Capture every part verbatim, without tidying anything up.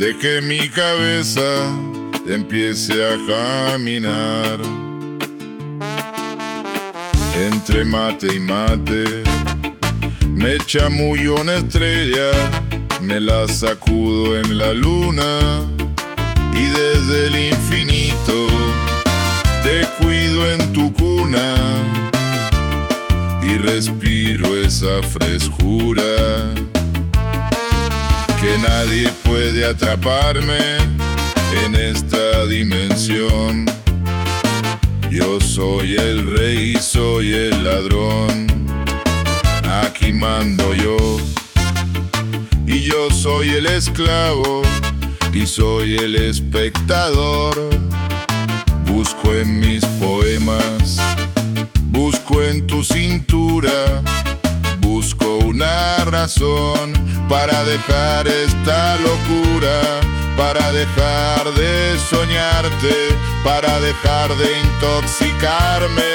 de que mi cabeza empiece a caminar. Entre mate y mate me chamullo una estrella, me la sacudo en la luna y desde el infinito te cuido en tu cuna y respiro esa frescura que nadie puede atraparme en esta dimensión. Yo soy el rey, soy el ladrón, aquí mando yo. Y yo soy el esclavo y soy el espectador. Busco en mis poemas, busco en tu cintura, busco una razón para dejar esta locura, para dejar de soñarte, para dejar de intoxicarme.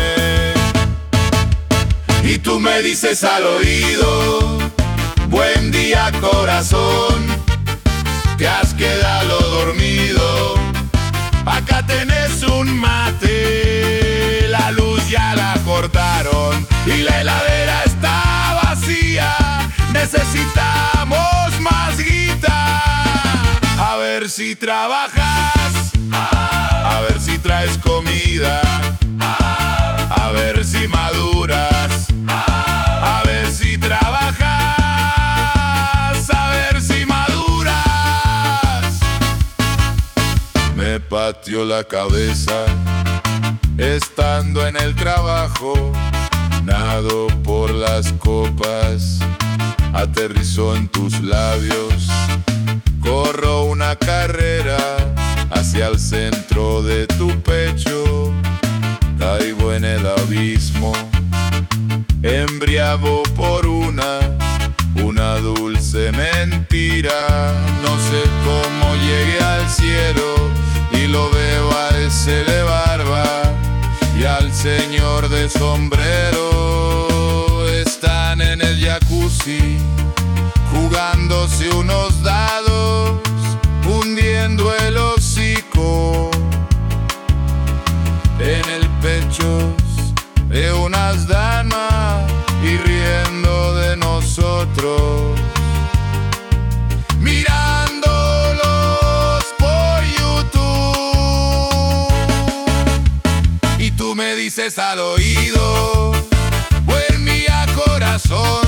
Y tú me dices al oído: buen día, corazón, te has quedado dormido. Acá tenés un mate, la luz ya la cortaron y la heladera está vacía. Necesitamos más guita. A ver si trabajas, a ver si traes comida, a ver si maduras, a ver si trabajas, a ver si maduras. Me pateó la cabeza estando en el trabajo, nado por las copas, aterrizó en tus labios. Corro una carrera hacia el centro de tu pecho, caigo en el abismo, embriago por una, una dulce mentira. No sé cómo llegué al cielo y lo veo a ese de barba y al señor de sombrero. Están en el jacuzzi jugándose unos dados, hundiendo el hocico en el pecho de unas damas y riendo de nosotros, mirándolos por YouTube. Y tú me dices al oído: buen día, corazón,